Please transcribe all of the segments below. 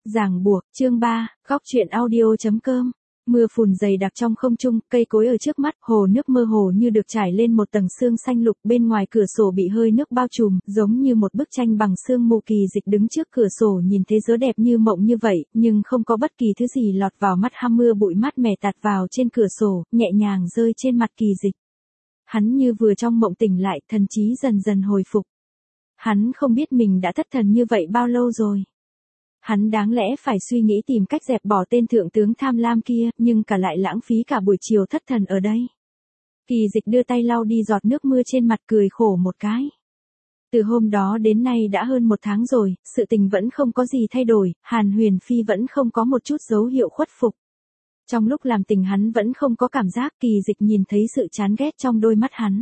Ràng buộc, chương 3, góc truyện audio.com. Mưa phùn dày đặc trong không trung, cây cối ở trước mắt, hồ nước mơ hồ như được trải lên một tầng sương xanh lục, bên ngoài cửa sổ bị hơi nước bao trùm, giống như một bức tranh bằng sương mù. Kỳ Dịch đứng trước cửa sổ nhìn thế giới đẹp như mộng như vậy, nhưng không có bất kỳ thứ gì lọt vào mắt. Mưa bụi mát mẻ tạt vào trên cửa sổ, nhẹ nhàng rơi trên mặt Kỳ Dịch. Hắn như vừa trong mộng tỉnh lại, thần trí dần dần hồi phục. Hắn không biết mình đã thất thần như vậy bao lâu rồi. Hắn đáng lẽ phải suy nghĩ tìm cách dẹp bỏ tên thượng tướng tham lam kia, nhưng cả lại lãng phí cả buổi chiều thất thần ở đây. Kỳ Dịch đưa tay lau đi giọt nước mưa trên mặt, cười khổ một cái. Từ hôm đó đến nay đã hơn 1 tháng rồi, sự tình vẫn không có gì thay đổi, Hàn Huyền Phi vẫn không có một chút dấu hiệu khuất phục. Trong lúc làm tình hắn vẫn không có cảm giác. Kỳ Dịch nhìn thấy sự chán ghét trong đôi mắt hắn.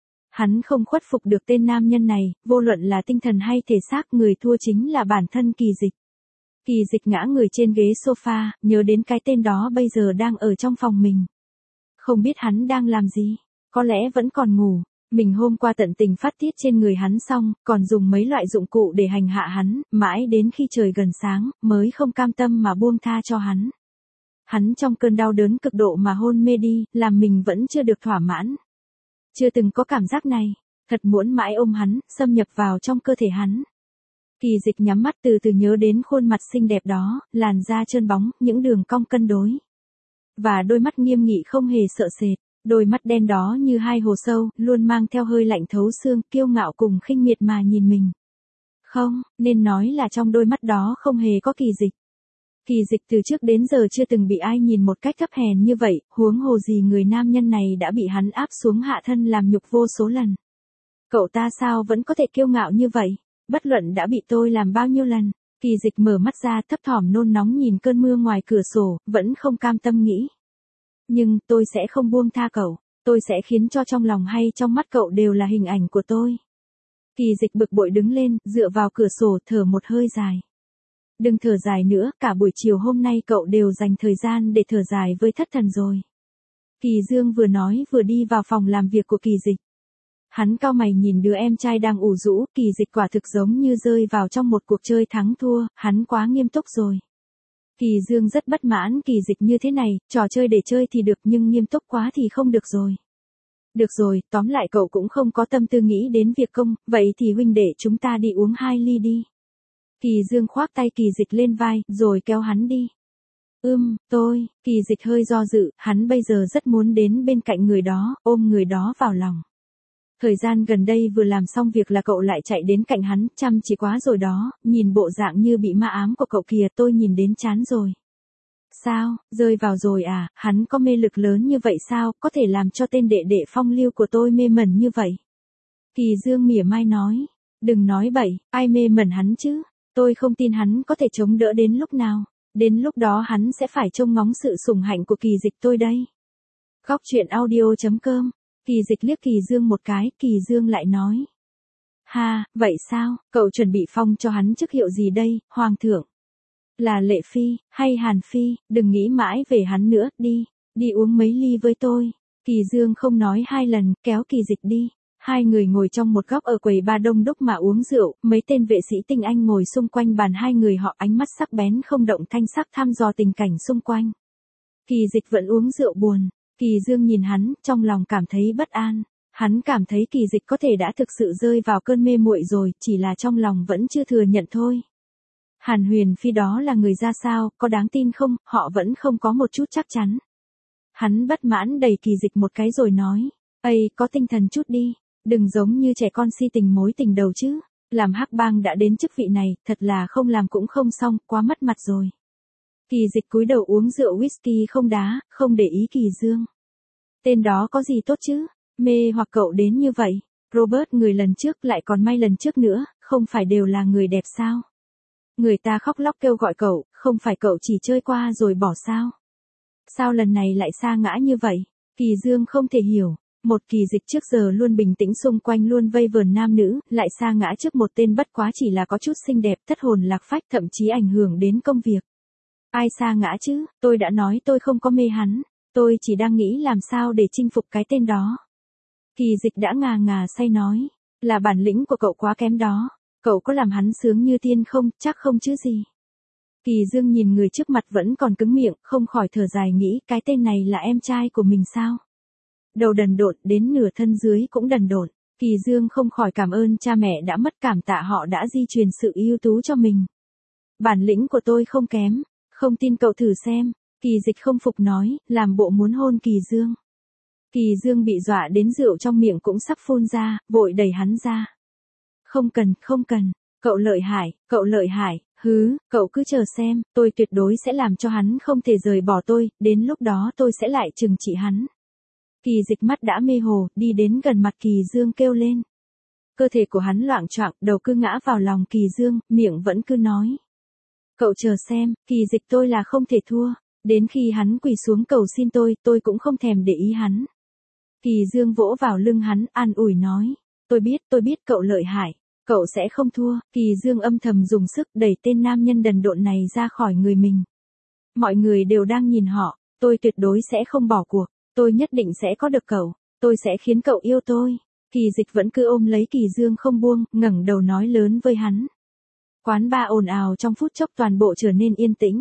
Hắn không khuất phục được tên nam nhân này, vô luận là tinh thần hay thể xác, người thua chính là bản thân Kỳ Dịch. Kỳ Dịch ngã người trên ghế sofa, nhớ đến cái tên đó bây giờ đang ở trong phòng mình. Không biết hắn đang làm gì, có lẽ vẫn còn ngủ. Mình hôm qua tận tình phát tiết trên người hắn xong, còn dùng mấy loại dụng cụ để hành hạ hắn, mãi đến khi trời gần sáng, mới không cam tâm mà buông tha cho hắn. Hắn trong cơn đau đớn cực độ mà hôn mê đi, làm mình vẫn chưa được thỏa mãn. Chưa từng có cảm giác này, thật muốn mãi ôm hắn, xâm nhập vào trong cơ thể hắn. Kỳ Dịch nhắm mắt từ từ nhớ đến khuôn mặt xinh đẹp đó, làn da trơn bóng, những đường cong cân đối. Và đôi mắt nghiêm nghị không hề sợ sệt, đôi mắt đen đó như hai hồ sâu, luôn mang theo hơi lạnh thấu xương, kiêu ngạo cùng khinh miệt mà nhìn mình. Không, nên nói là trong đôi mắt đó không hề có Kỳ Dịch. Kỳ Dịch từ trước đến giờ chưa từng bị ai nhìn một cách thấp hèn như vậy, huống hồ gì người nam nhân này đã bị hắn áp xuống hạ thân làm nhục vô số lần. Cậu ta sao vẫn có thể kiêu ngạo như vậy? Bất luận đã bị tôi làm bao nhiêu lần. Kỳ Dịch mở mắt ra, thấp thỏm nôn nóng nhìn cơn mưa ngoài cửa sổ, vẫn không cam tâm nghĩ. Nhưng tôi sẽ không buông tha cậu, tôi sẽ khiến cho trong lòng hay trong mắt cậu đều là hình ảnh của tôi. Kỳ Dịch bực bội đứng lên, dựa vào cửa sổ, thở một hơi dài. Đừng thở dài nữa, cả buổi chiều hôm nay cậu đều dành thời gian để thở dài với thất thần rồi. Kỳ Dương vừa nói vừa đi vào phòng làm việc của Kỳ Dịch. Hắn cau mày nhìn đứa em trai đang ủ rũ. Kỳ Dịch quả thực giống như rơi vào trong một cuộc chơi thắng thua, hắn quá nghiêm túc rồi. Kỳ Dương rất bất mãn. Kỳ Dịch như thế này, trò chơi để chơi thì được nhưng nghiêm túc quá thì không được rồi. Được rồi, tóm lại cậu cũng không có tâm tư nghĩ đến việc công, vậy thì huynh đệ chúng ta đi uống 2 ly đi. Kỳ Dương khoác tay Kỳ Dịch lên vai, rồi kéo hắn đi. Kỳ Dịch hơi do dự, hắn bây giờ rất muốn đến bên cạnh người đó, ôm người đó vào lòng. Thời gian gần đây vừa làm xong việc là cậu lại chạy đến cạnh hắn, chăm chỉ quá rồi đó, nhìn bộ dạng như bị ma ám của cậu kìa, tôi nhìn đến chán rồi. Sao, rơi vào rồi à, hắn có mê lực lớn như vậy sao, có thể làm cho tên đệ đệ phong lưu của tôi mê mẩn như vậy? Kỳ Dương mỉa mai nói, đừng nói bậy, ai mê mẩn hắn chứ, tôi không tin hắn có thể chống đỡ đến lúc nào, đến lúc đó hắn sẽ phải trông ngóng sự sủng hạnh của Kỳ Dịch tôi đây. Góc truyện audio.com. Kỳ Dịch liếc Kỳ Dương một cái, Kỳ Dương lại nói. Ha, vậy sao, cậu chuẩn bị phong cho hắn chức hiệu gì đây, Hoàng thượng? Là Lệ Phi, hay Hàn Phi, đừng nghĩ mãi về hắn nữa, đi uống mấy ly với tôi. Kỳ Dương không nói 2 lần, kéo Kỳ Dịch đi. Hai người ngồi trong một góc ở quầy bar đông đúc mà uống rượu, mấy tên vệ sĩ tinh anh ngồi xung quanh bàn hai người họ, ánh mắt sắc bén không động thanh sắc thăm dò tình cảnh xung quanh. Kỳ Dịch vẫn uống rượu buồn. Kỳ Dương nhìn hắn, trong lòng cảm thấy bất an. Hắn cảm thấy Kỳ Dịch có thể đã thực sự rơi vào cơn mê muội rồi, chỉ là trong lòng vẫn chưa thừa nhận thôi. Hàn Huyền Phi đó là người ra sao, có đáng tin không, họ vẫn không có một chút chắc chắn. Hắn bất mãn đẩy Kỳ Dịch một cái rồi nói, ây, có tinh thần chút đi, đừng giống như trẻ con si tình mối tình đầu chứ, làm hắc bang đã đến chức vị này, thật là không làm cũng không xong, quá mất mặt rồi. Kỳ Dịch cúi đầu uống rượu whisky không đá, không để ý Kỳ Dương. Tên đó có gì tốt chứ, mê hoặc cậu đến như vậy. Robert người lần trước lại còn may lần trước nữa, không phải đều là người đẹp sao? Người ta khóc lóc kêu gọi cậu, không phải cậu chỉ chơi qua rồi bỏ sao? Sao lần này lại sa ngã như vậy? Kỳ Dương không thể hiểu. Một Kỳ Dịch trước giờ luôn bình tĩnh xung quanh luôn vây vờn nam nữ, lại sa ngã trước một tên bất quá chỉ là có chút xinh đẹp, thất hồn lạc phách, thậm chí ảnh hưởng đến công việc. Ai sa ngã chứ, tôi đã nói tôi không có mê hắn, tôi chỉ đang nghĩ làm sao để chinh phục cái tên đó. Kỳ Dịch đã ngà ngà say nói, là bản lĩnh của cậu quá kém đó, cậu có làm hắn sướng như tiên không, chắc không chứ gì. Kỳ Dương nhìn người trước mặt vẫn còn cứng miệng, không khỏi thở dài nghĩ cái tên này là em trai của mình sao? Đầu đần độn đến nửa thân dưới cũng đần độn. Kỳ Dương không khỏi cảm ơn cha mẹ đã mất, cảm tạ họ đã di truyền sự ưu tú cho mình. Bản lĩnh của tôi không kém, không tin cậu thử xem. Kỳ Dịch không phục nói, làm bộ muốn hôn Kỳ Dương. Kỳ Dương bị dọa đến rượu trong miệng cũng sắp phun ra, vội đẩy hắn ra. Không cần, không cần, cậu lợi hại, cậu cứ chờ xem, tôi tuyệt đối sẽ làm cho hắn không thể rời bỏ tôi, đến lúc đó tôi sẽ lại trừng trị hắn. Kỳ Dịch mắt đã mê hồ, đi đến gần mặt Kỳ Dương kêu lên. Cơ thể của hắn loạng choạng, đầu cứ ngã vào lòng Kỳ Dương, miệng vẫn cứ nói. Cậu chờ xem, Kỳ Dịch tôi là không thể thua, đến khi hắn quỳ xuống cầu xin tôi cũng không thèm để ý hắn. Kỳ Dương vỗ vào lưng hắn, an ủi nói. Tôi biết cậu lợi hại, cậu sẽ không thua. Kỳ Dương âm thầm dùng sức đẩy tên nam nhân đần độn này ra khỏi người mình. Mọi người đều đang nhìn họ, tôi tuyệt đối sẽ không bỏ cuộc, tôi nhất định sẽ có được cậu, tôi sẽ khiến cậu yêu tôi. Kỳ Dịch vẫn cứ ôm lấy Kỳ Dương không buông, ngẩng đầu nói lớn với hắn. Quán bar ồn ào trong phút chốc toàn bộ trở nên yên tĩnh.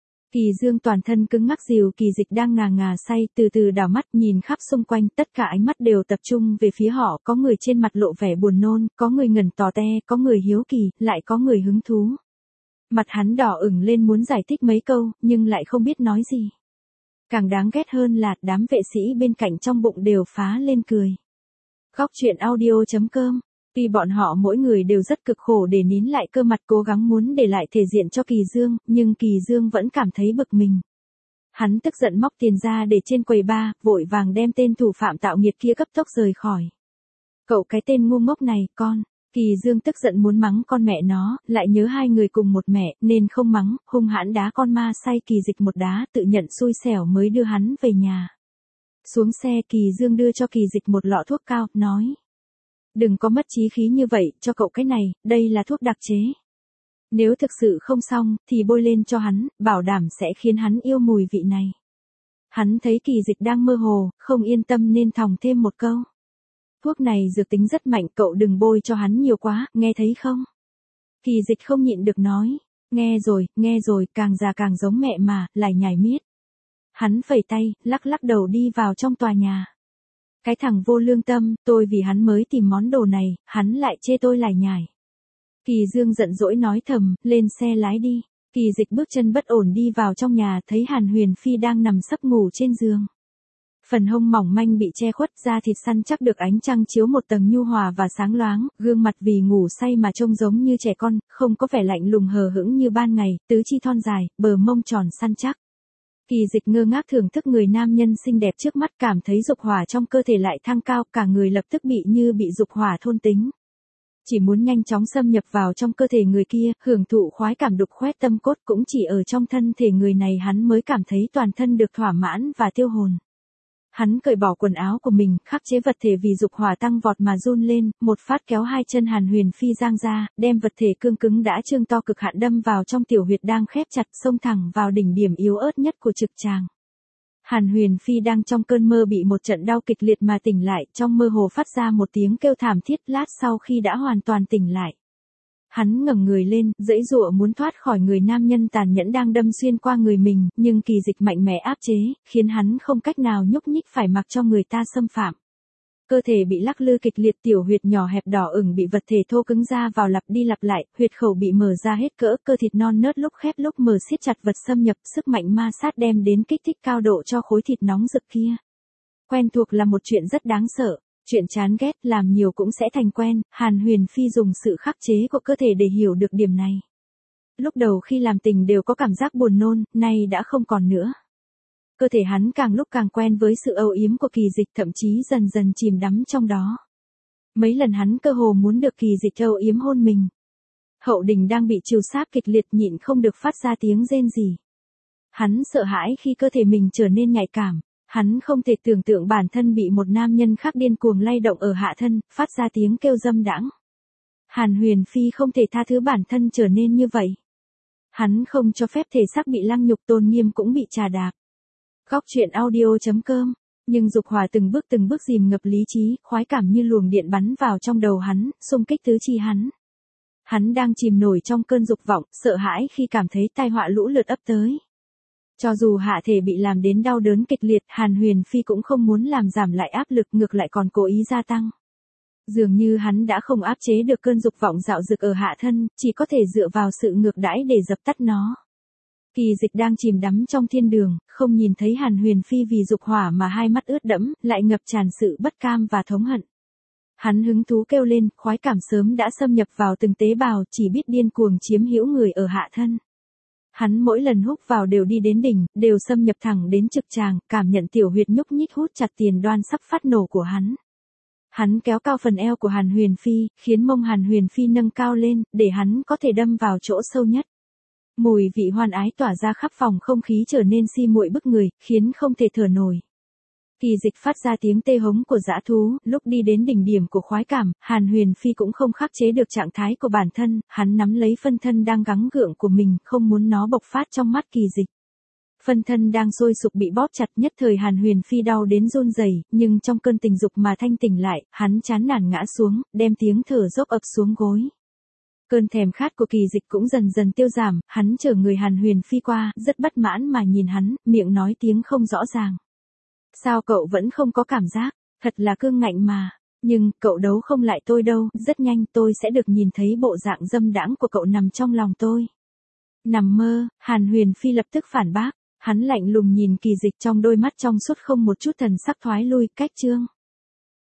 Kỳ Dương toàn thân cứng ngắc dìu Kỳ Dịch đang ngà ngà say, từ từ đảo mắt nhìn khắp xung quanh, tất cả ánh mắt đều tập trung về phía họ, có người trên mặt lộ vẻ buồn nôn, có người ngẩn tò te, có người hiếu kỳ, lại có người hứng thú. Mặt hắn đỏ ửng lên muốn giải thích mấy câu, nhưng lại không biết nói gì. Càng đáng ghét hơn là đám vệ sĩ bên cạnh trong bụng đều phá lên cười. Góc truyện audio.com. Tuy bọn họ mỗi người đều rất cực khổ để nín lại cơ mặt, cố gắng muốn để lại thể diện cho Kỳ Dương, nhưng Kỳ Dương vẫn cảm thấy bực mình. Hắn tức giận móc tiền ra để trên quầy bar, vội vàng đem tên thủ phạm tạo nghiệt kia cấp tốc rời khỏi. Cậu cái tên ngu ngốc này, con. Kỳ Dương tức giận muốn mắng con mẹ nó, lại nhớ hai người cùng một mẹ, nên không mắng, hung hãn đá con ma say Kỳ Dịch một đá, tự nhận xui xẻo mới đưa hắn về nhà. Xuống xe Kỳ Dương đưa cho Kỳ Dịch một lọ thuốc cao, nói. Đừng có mất trí khí như vậy, cho cậu cái này, đây là thuốc đặc chế. Nếu thực sự không xong, thì bôi lên cho hắn, bảo đảm sẽ khiến hắn yêu mùi vị này. Hắn thấy Kỳ Dịch đang mơ hồ, không yên tâm nên thòng thêm một câu. Thuốc này dược tính rất mạnh, cậu đừng bôi cho hắn nhiều quá, nghe thấy không? Kỳ Dịch không nhịn được nói. Nghe rồi, càng già càng giống mẹ mà, lại nhảy miết. Hắn phẩy tay, lắc đầu đi vào trong tòa nhà. Cái thằng vô lương tâm, tôi vì hắn mới tìm món đồ này, hắn lại chê tôi lải nhải. Kỳ Dương giận dỗi nói thầm, lên xe lái đi. Kỳ Dịch bước chân bất ổn đi vào trong nhà, thấy Hàn Huyền Phi đang nằm sấp ngủ trên giường. Phần hông mỏng manh bị che khuất, da thịt săn chắc được ánh trăng chiếu một tầng nhu hòa và sáng loáng, gương mặt vì ngủ say mà trông giống như trẻ con, không có vẻ lạnh lùng hờ hững như ban ngày, tứ chi thon dài, bờ mông tròn săn chắc. Kỳ Dịch ngơ ngác thưởng thức người nam nhân xinh đẹp trước mắt, cảm thấy dục hỏa trong cơ thể lại thăng cao, cả người lập tức bị dục hỏa thôn tính. Chỉ muốn nhanh chóng xâm nhập vào trong cơ thể người kia, hưởng thụ khoái cảm đục khoét tâm cốt, cũng chỉ ở trong thân thể người này hắn mới cảm thấy toàn thân được thỏa mãn và tiêu hồn. Hắn cởi bỏ quần áo của mình, khắc chế vật thể vì dục hỏa tăng vọt mà run lên, một phát kéo hai chân Hàn Huyền Phi giang ra, đem vật thể cương cứng đã trương to cực hạn đâm vào trong tiểu huyệt đang khép chặt, xông thẳng vào đỉnh điểm yếu ớt nhất của trực tràng. Hàn Huyền Phi đang trong cơn mơ bị một trận đau kịch liệt mà tỉnh lại, trong mơ hồ phát ra một tiếng kêu thảm thiết. Lát sau khi đã hoàn toàn tỉnh lại, hắn ngẩng người lên, giãy giụa muốn thoát khỏi người nam nhân tàn nhẫn đang đâm xuyên qua người mình, nhưng Kỳ Dịch mạnh mẽ áp chế, khiến hắn không cách nào nhúc nhích, phải mặc cho người ta xâm phạm. Cơ thể bị lắc lư kịch liệt, tiểu huyệt nhỏ hẹp đỏ ửng bị vật thể thô cứng ra vào, lặp đi lặp lại, huyệt khẩu bị mở ra hết cỡ, cơ thịt non nớt lúc khép lúc mở siết chặt, vật xâm nhập, sức mạnh ma sát đem đến kích thích cao độ cho khối thịt nóng rực kia. Quen thuộc là một chuyện rất đáng sợ. Chuyện chán ghét, làm nhiều cũng sẽ thành quen, Hàn Huyền Phi dùng sự khắc chế của cơ thể để hiểu được điểm này. Lúc đầu khi làm tình đều có cảm giác buồn nôn, nay đã không còn nữa. Cơ thể hắn càng lúc càng quen với sự âu yếm của Kỳ Dịch, thậm chí dần dần chìm đắm trong đó. Mấy lần hắn cơ hồ muốn được Kỳ Dịch âu yếm hôn mình. Hậu đình đang bị trìu sáp kịch liệt, nhịn không được phát ra tiếng rên rỉ. Hắn sợ hãi khi cơ thể mình trở nên nhạy cảm. Hắn không thể tưởng tượng bản thân bị một nam nhân khác điên cuồng lay động ở hạ thân, phát ra tiếng kêu dâm đãng. Hàn Huyền Phi không thể tha thứ bản thân trở nên như vậy. Hắn không cho phép thể xác bị lăng nhục, tôn nghiêm cũng bị chà đạp. Góc truyện audio.com. Nhưng dục hỏa từng bước dìm ngập lý trí, khoái cảm như luồng điện bắn vào trong đầu hắn, xung kích tứ chi hắn. Hắn đang chìm nổi trong cơn dục vọng, sợ hãi khi cảm thấy tai họa lũ lượt ấp tới. Cho dù hạ thể bị làm đến đau đớn kịch liệt, Hàn Huyền Phi cũng không muốn làm giảm lại áp lực, ngược lại còn cố ý gia tăng. Dường như hắn đã không áp chế được cơn dục vọng dạo dực ở hạ thân, chỉ có thể dựa vào sự ngược đãi để dập tắt nó. Kỳ Dịch đang chìm đắm trong thiên đường, không nhìn thấy Hàn Huyền Phi vì dục hỏa mà hai mắt ướt đẫm, lại ngập tràn sự bất cam và thống hận. Hắn hứng thú kêu lên, khoái cảm sớm đã xâm nhập vào từng tế bào, chỉ biết điên cuồng chiếm hữu người ở hạ thân. Hắn mỗi lần hút vào đều đi đến đỉnh, đều xâm nhập thẳng đến trực tràng, cảm nhận tiểu huyệt nhúc nhích hút chặt tiền đoan sắp phát nổ của hắn. Hắn kéo cao phần eo của Hàn Huyền Phi, khiến mông Hàn Huyền Phi nâng cao lên, để hắn có thể đâm vào chỗ sâu nhất. Mùi vị hoan ái tỏa ra khắp phòng, không khí trở nên si muội bức người, khiến không thể thở nổi. Kỳ Dịch phát ra tiếng tê hống của dã thú, lúc đi đến đỉnh điểm của khoái cảm, Hàn Huyền Phi cũng không khắc chế được trạng thái của bản thân, hắn nắm lấy phân thân đang gắng gượng của mình, không muốn nó bộc phát trong mắt Kỳ Dịch. Phân thân đang sôi sục bị bóp chặt, nhất thời Hàn Huyền Phi đau đến run rẩy, nhưng trong cơn tình dục mà thanh tỉnh lại, hắn chán nản ngã xuống, đem tiếng thở dốc ập xuống gối. Cơn thèm khát của Kỳ Dịch cũng dần dần tiêu giảm, hắn chở người Hàn Huyền Phi qua, rất bất mãn mà nhìn hắn, miệng nói tiếng không rõ ràng. Sao cậu vẫn không có cảm giác, thật là cương ngạnh mà, nhưng cậu đấu không lại tôi đâu, rất nhanh tôi sẽ được nhìn thấy bộ dạng dâm đãng của cậu nằm trong lòng tôi. Nằm mơ, Hàn Huyền Phi lập tức phản bác, hắn lạnh lùng nhìn Kỳ Dịch, trong đôi mắt trong suốt không một chút thần sắc thoái lui, cách chương.